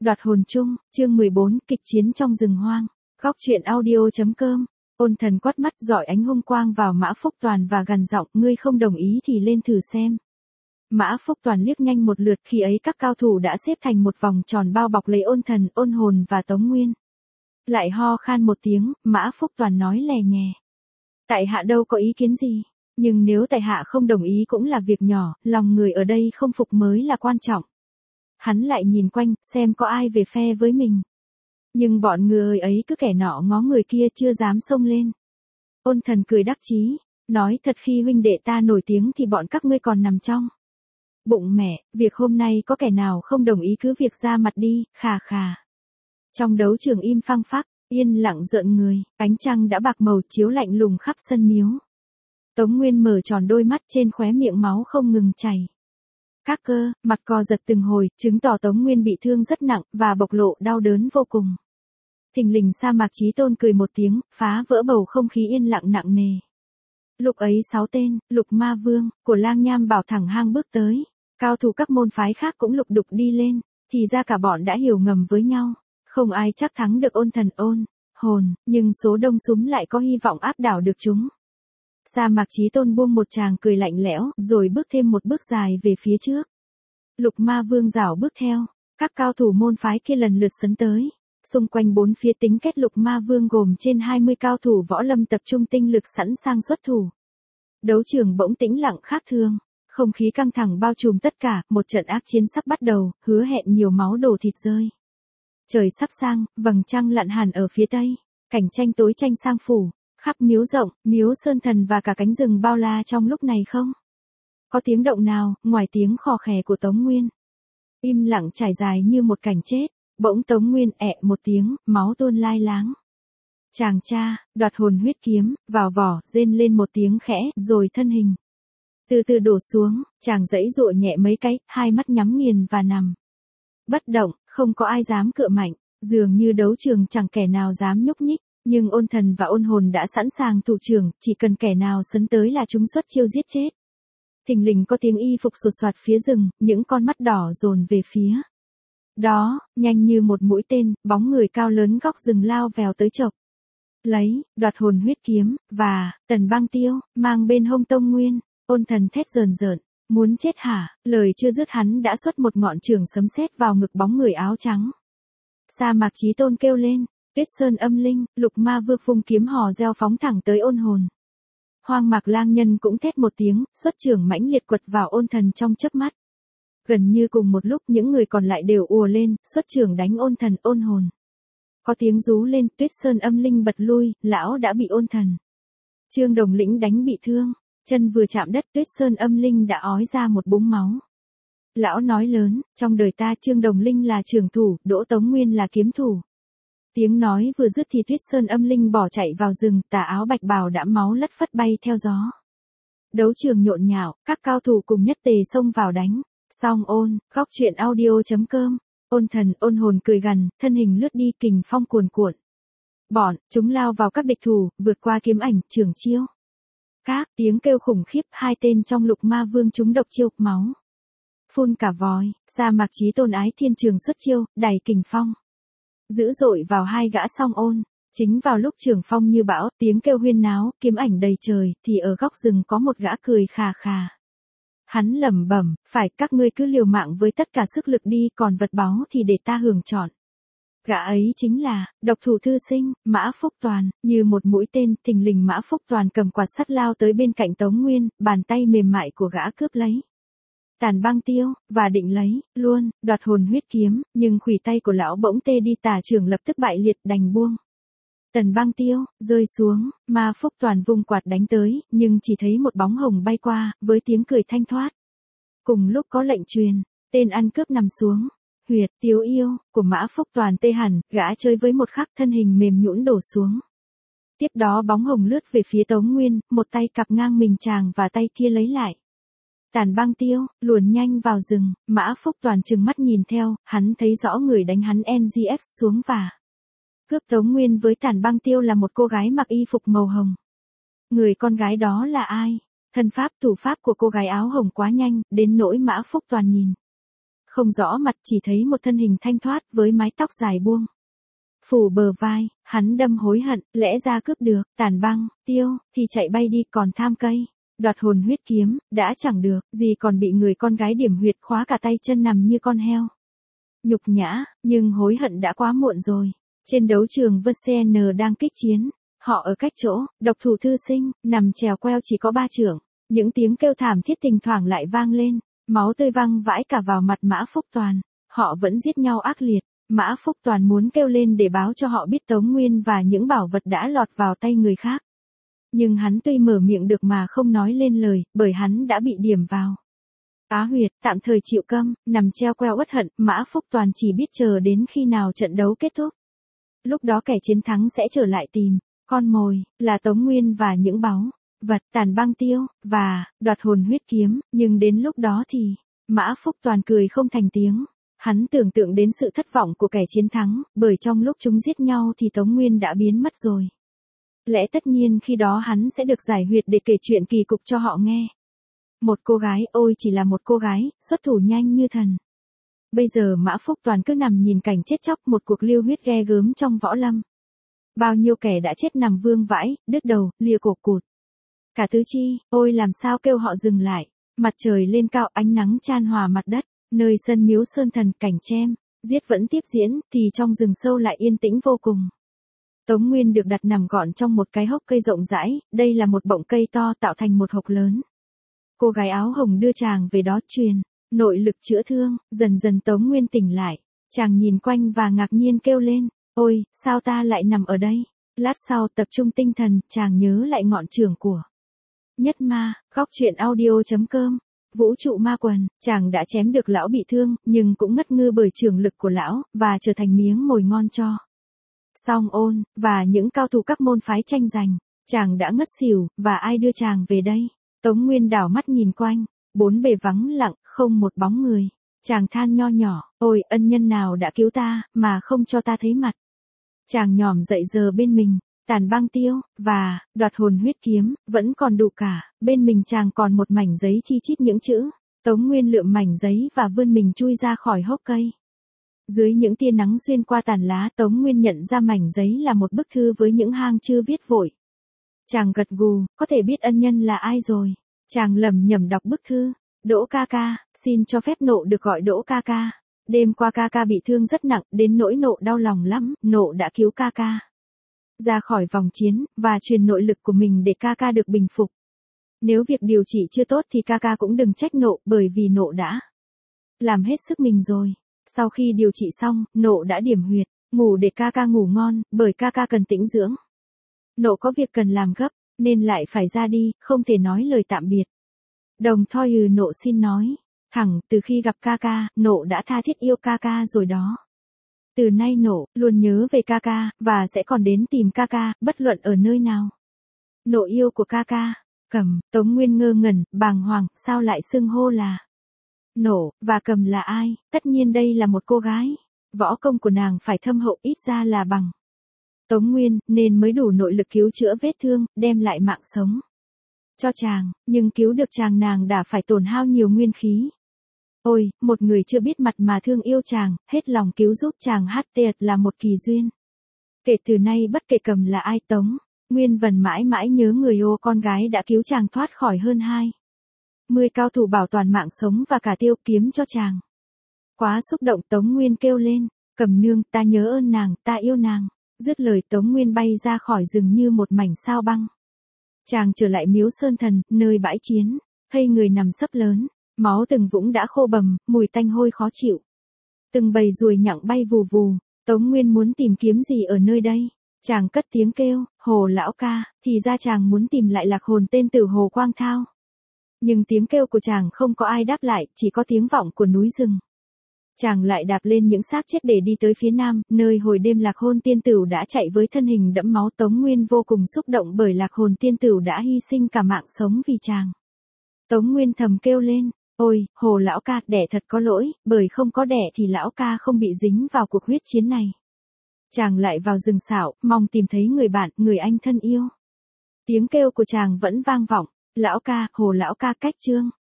Đoạt hồn chung, chương 14, kịch chiến trong rừng hoang. Góc truyện audio.com. Ôn Thần quát mắt dọi ánh hung quang vào Mã Phúc Toàn và gằn giọng, ngươi không đồng ý thì lên thử xem. Mã Phúc Toàn liếc nhanh một lượt, khi ấy các cao thủ đã xếp thành một vòng tròn bao bọc lấy Ôn Thần, Ôn Hồn và Tống Nguyên. Lại ho khan một tiếng, Mã Phúc Toàn nói lè nhè. Tại hạ đâu có ý kiến gì, nhưng nếu tại hạ không đồng ý cũng là việc nhỏ, lòng người ở đây không phục mới là quan trọng. Hắn lại nhìn quanh, xem có ai về phe với mình. Nhưng bọn người ấy cứ kẻ nọ ngó người kia chưa dám xông lên. Ôn Thần cười đắc chí, nói thật khi huynh đệ ta nổi tiếng thì bọn các ngươi còn nằm trong bụng mẹ, việc hôm nay có kẻ nào không đồng ý cứ việc ra mặt đi, khà khà. Trong đấu trường im phăng phắc, yên lặng rợn người, ánh trăng đã bạc màu chiếu lạnh lùng khắp sân miếu. Tống Nguyên mở tròn đôi mắt, trên khóe miệng máu không ngừng chảy. Các cơ, mặt co giật từng hồi, chứng tỏ Tống Nguyên bị thương rất nặng, và bộc lộ đau đớn vô cùng. Thình lình Sa Mạc Chí Tôn cười một tiếng, phá vỡ bầu không khí yên lặng nặng nề. Lúc ấy 6 tên, Lục Ma Vương, của Lang Nham Bảo thẳng hang bước tới. Cao thủ các môn phái khác cũng lục đục đi lên, thì ra cả bọn đã hiểu ngầm với nhau. Không ai chắc thắng được Ôn Thần Ôn Hồn, nhưng số đông súm lại có hy vọng áp đảo được chúng. Sa Mạc Chí Tôn buông một tràng cười lạnh lẽo, rồi bước thêm một bước dài về phía trước. Lục Ma Vương rảo bước theo, các cao thủ môn phái kia lần lượt sấn tới. Xung quanh bốn phía tính kết Lục Ma Vương gồm trên 20 cao thủ võ lâm tập trung tinh lực sẵn sàng xuất thủ. Đấu trường bỗng tĩnh lặng khác thường, không khí căng thẳng bao trùm tất cả, một trận ác chiến sắp bắt đầu, hứa hẹn nhiều máu đổ thịt rơi. Trời sắp sang, vầng trăng lặn hẳn ở phía tây, cảnh tranh tối tranh sang phủ, khắp miếu rộng, miếu sơn thần và cả cánh rừng bao la trong lúc này không có tiếng động nào, ngoài tiếng khò khè của Tống Nguyên. Im lặng trải dài như một cảnh chết, bỗng Tống Nguyên ẹ một tiếng, máu tuôn lai láng. Chàng cha, đoạt hồn huyết kiếm, vào vỏ, rên lên một tiếng khẽ, rồi thân hình từ từ đổ xuống, chàng giãy giụa nhẹ mấy cái, hai mắt nhắm nghiền và nằm bất động, không có ai dám cựa mạnh, dường như đấu trường chẳng kẻ nào dám nhúc nhích, nhưng Ôn Thần và Ôn Hồn đã sẵn sàng thủ trưởng, chỉ cần kẻ nào sấn tới là chúng xuất chiêu giết chết. Thình lình có tiếng y phục sột soạt phía rừng, những con mắt đỏ dồn về phía đó, nhanh như một mũi tên, bóng người cao lớn góc rừng lao vèo tới chộp lấy đoạt hồn huyết kiếm, và Tần Băng Tiêu mang bên hông Tông Nguyên. Ôn Thần thét rờn rợn, muốn chết hả? Lời chưa dứt hắn đã xuất một ngọn chưởng sấm sét vào ngực bóng người áo trắng. Sa Mạc Chí Tôn kêu lên, Tuyết Sơn Âm Linh, Lục Ma Vương vung kiếm hò reo phóng thẳng tới Ôn Hồn. Hoang Mạc Lang Nhân cũng thét một tiếng, xuất chưởng mãnh liệt quật vào Ôn Thần trong chớp mắt. Gần như cùng một lúc những người còn lại đều ùa lên, xuất chưởng đánh Ôn Thần Ôn Hồn. Có tiếng rú lên, Tuyết Sơn Âm Linh bật lui, lão đã bị Ôn Thần Trương Đồng Lĩnh đánh bị thương, chân vừa chạm đất, Tuyết Sơn Âm Linh đã ói ra một búng máu. Lão nói lớn, trong đời ta Trương Đồng Linh là trưởng thủ, Đỗ Tống Nguyên là kiếm thủ. Tiếng nói vừa dứt thì Tuyết Sơn Âm Linh bỏ chạy vào rừng, tà áo bạch bào đã máu lất phất bay theo gió. Đấu trường nhộn nhạo, các cao thủ cùng nhất tề xông vào đánh. Song ôn, góc truyện audio.com. Ôn Thần, Ôn Hồn cười gằn, thân hình lướt đi, kình phong cuồn cuộn. Chúng lao vào các địch thủ, vượt qua kiếm ảnh, trường chiêu. Các tiếng kêu khủng khiếp, hai tên trong Lục Ma Vương trúng độc chiêu, máu phun cả vòi. Sa Mạc Chí Tôn Ái Thiên Trường xuất chiêu, đẩy kình phong dữ dội vào hai gã Song ôn. Chính vào lúc trường phong như bão, tiếng kêu huyên náo, kiếm ảnh đầy trời, thì ở góc rừng có một gã cười khà khà. Hắn lẩm bẩm, phải, các ngươi cứ liều mạng với tất cả sức lực đi, còn vật báu thì để ta hưởng chọn. Gã ấy chính là độc thủ thư sinh Mã Phúc Toàn. Như một mũi tên, thình lình Mã Phúc Toàn cầm quạt sắt lao tới bên cạnh Tống Nguyên, bàn tay mềm mại của gã cướp lấy Tàn Băng Tiêu, và định lấy luôn đoạt hồn huyết kiếm, nhưng khuỷu tay của lão bỗng tê đi, tả trưởng lập tức bại liệt, đành buông Tần Băng Tiêu rơi xuống. Ma Phúc Toàn vung quạt đánh tới, nhưng chỉ thấy một bóng hồng bay qua, với tiếng cười thanh thoát. Cùng lúc có lệnh truyền, tên ăn cướp nằm xuống. Huyệt Tiếu Yêu của Mã Phúc Toàn tê hẳn, gã chơi với một khắc, thân hình mềm nhũn đổ xuống. Tiếp đó bóng hồng lướt về phía Tống Nguyên, một tay cặp ngang mình chàng và tay kia lấy lại Tàn Băng Tiêu, luồn nhanh vào rừng. Mã Phúc Toàn trừng mắt nhìn theo, hắn thấy rõ người đánh hắn NGX xuống và cướp Tống Nguyên với Tàn Băng Tiêu là một cô gái mặc y phục màu hồng. Người con gái đó là ai? Thân pháp thủ pháp của cô gái áo hồng quá nhanh, đến nỗi Mã Phúc Toàn nhìn Không rõ mặt, chỉ thấy một thân hình thanh thoát với mái tóc dài buông phủ bờ vai, hắn đâm hối hận, lẽ ra cướp được, Tàn Băng, Tiêu, thì chạy bay đi, còn tham cây, đoạt hồn huyết kiếm, đã chẳng được, gì còn bị người con gái điểm huyệt khóa cả tay chân nằm như con heo. Nhục nhã, nhưng hối hận đã quá muộn rồi. Trên đấu trường VCN đang kích chiến, họ ở cách chỗ, độc thủ thư sinh, nằm chèo queo chỉ có 3 trượng, những tiếng kêu thảm thiết thỉnh thoảng lại vang lên, máu tươi văng vãi cả vào mặt Mã Phúc Toàn, họ vẫn giết nhau ác liệt. Mã Phúc Toàn muốn kêu lên để báo cho họ biết Tống Nguyên và những bảo vật đã lọt vào tay người khác. Nhưng hắn tuy mở miệng được mà không nói lên lời, bởi hắn đã bị điểm vào á huyệt, tạm thời chịu câm, nằm treo queo uất hận, Mã Phúc Toàn chỉ biết chờ đến khi nào trận đấu kết thúc. Lúc đó kẻ chiến thắng sẽ trở lại tìm con mồi, là Tống Nguyên và những báu vật, Tàn Băng Tiêu, và đoạt hồn huyết kiếm, nhưng đến lúc đó thì, Mã Phúc Toàn cười không thành tiếng. Hắn tưởng tượng đến sự thất vọng của kẻ chiến thắng, bởi trong lúc chúng giết nhau thì Tống Nguyên đã biến mất rồi. Lẽ tất nhiên khi đó hắn sẽ được giải huyệt để kể chuyện kỳ cục cho họ nghe. Một cô gái, ôi chỉ là một cô gái, xuất thủ nhanh như thần. Bây giờ Mã Phúc Toàn cứ nằm nhìn cảnh chết chóc, một cuộc lưu huyết ghê gớm trong võ lâm. Bao nhiêu kẻ đã chết nằm vương vãi, đứt đầu, lìa cổ cụt. Cả tứ chi, ôi làm sao kêu họ dừng lại. Mặt trời lên cao, ánh nắng chan hòa mặt đất. Nơi sân miếu sơn thần, cảnh chém, giết vẫn tiếp diễn, thì trong rừng sâu lại yên tĩnh vô cùng. Tống Nguyên được đặt nằm gọn trong một cái hốc cây rộng rãi, đây là một bọng cây to tạo thành một hộc lớn. Cô gái áo hồng đưa chàng về đó truyền nội lực chữa thương, dần dần Tống Nguyên tỉnh lại. Chàng nhìn quanh và ngạc nhiên kêu lên, ôi, sao ta lại nằm ở đây? Lát sau tập trung tinh thần, chàng nhớ lại ngọn trường của Nhất Ma, góc truyện audio.com. Vũ trụ ma quần, chàng đã chém được lão bị thương, nhưng cũng ngất ngư bởi trường lực của lão, và trở thành miếng mồi ngon cho Song Ôn, và những cao thủ các môn phái tranh giành. Chàng đã ngất xỉu, và ai đưa chàng về đây? Tống Nguyên đảo mắt nhìn quanh, bốn bề vắng lặng, không một bóng người. Chàng than nho nhỏ, ôi ân nhân nào đã cứu ta, mà không cho ta thấy mặt. Chàng nhòm dậy giờ bên mình, Tàn Băng Tiêu, và đoạt hồn huyết kiếm, vẫn còn đủ cả, bên mình chàng còn một mảnh giấy chi chít những chữ. Tống Nguyên lượm mảnh giấy và vươn mình chui ra khỏi hốc cây. Dưới những tia nắng xuyên qua tàn lá, Tống Nguyên nhận ra mảnh giấy là một bức thư với những hàng chữ viết vội. Chàng gật gù, có thể biết ân nhân là ai rồi. Chàng lẩm nhẩm đọc bức thư. Đỗ ca ca, xin cho phép nộ được gọi Đỗ ca ca. Đêm qua ca ca bị thương rất nặng, đến nỗi nộ đau lòng lắm, nộ đã cứu ca ca ra khỏi vòng chiến, và truyền nội lực của mình để ca ca được bình phục. Nếu việc điều trị chưa tốt thì ca ca cũng đừng trách nộ, bởi vì nộ đã làm hết sức mình rồi. Sau khi điều trị xong, nộ đã điểm huyệt, ngủ để ca ca ngủ ngon, bởi ca ca cần tĩnh dưỡng. Nộ có việc cần làm gấp, nên lại phải ra đi, không thể nói lời tạm biệt. Đồng thoi nộ xin nói, thẳng từ khi gặp ca ca, nộ đã tha thiết yêu ca ca rồi đó. Từ nay nộ luôn nhớ về ca ca, và sẽ còn đến tìm ca ca, bất luận ở nơi nào. Nộ yêu của ca ca. Cầm, Tống Nguyên ngơ ngẩn, bàng hoàng, sao lại xưng hô là nộ, và Cầm là ai? Tất nhiên đây là một cô gái. Võ công của nàng phải thâm hậu, ít ra là bằng Tống Nguyên, nên mới đủ nội lực cứu chữa vết thương, đem lại mạng sống cho chàng, nhưng cứu được chàng nàng đã phải tổn hao nhiều nguyên khí. Ôi, một người chưa biết mặt mà thương yêu chàng, hết lòng cứu giúp chàng HT là một kỳ duyên. Kể từ nay bất kể Cầm là ai, Tống Nguyên vẫn mãi mãi nhớ người ô con gái đã cứu chàng thoát khỏi hơn 20 cao thủ bảo toàn mạng sống và cả tiêu kiếm cho chàng. Quá xúc động, Tống Nguyên kêu lên, Cầm nương, ta nhớ ơn nàng, ta yêu nàng. Dứt lời Tống Nguyên bay ra khỏi rừng như một mảnh sao băng. Chàng trở lại miếu sơn thần, nơi bãi chiến, thấy người nằm sấp lớn, máu từng vũng đã khô bầm, mùi tanh hôi khó chịu. Từng bầy ruồi nhặng bay vù vù, Tống Nguyên muốn tìm kiếm gì ở nơi đây. Chàng cất tiếng kêu, Hồ lão ca, thì ra chàng muốn tìm lại lạc hồn tên tử Hồ Quang Thao. Nhưng tiếng kêu của chàng không có ai đáp lại, chỉ có tiếng vọng của núi rừng. Chàng lại đạp lên những xác chết để đi tới phía nam, nơi hồi đêm lạc hồn tiên tử đã chạy với thân hình đẫm máu. Tống Nguyên vô cùng xúc động bởi lạc hồn tiên tử đã hy sinh cả mạng sống vì chàng. Tống Nguyên thầm kêu lên, ôi, Hồ lão ca, đẻ thật có lỗi, bởi không có đẻ thì lão ca không bị dính vào cuộc huyết chiến này. Chàng lại vào rừng sảo, mong tìm thấy người bạn, người anh thân yêu. Tiếng kêu của chàng vẫn vang vọng, lão ca, Hồ lão ca, cách chương.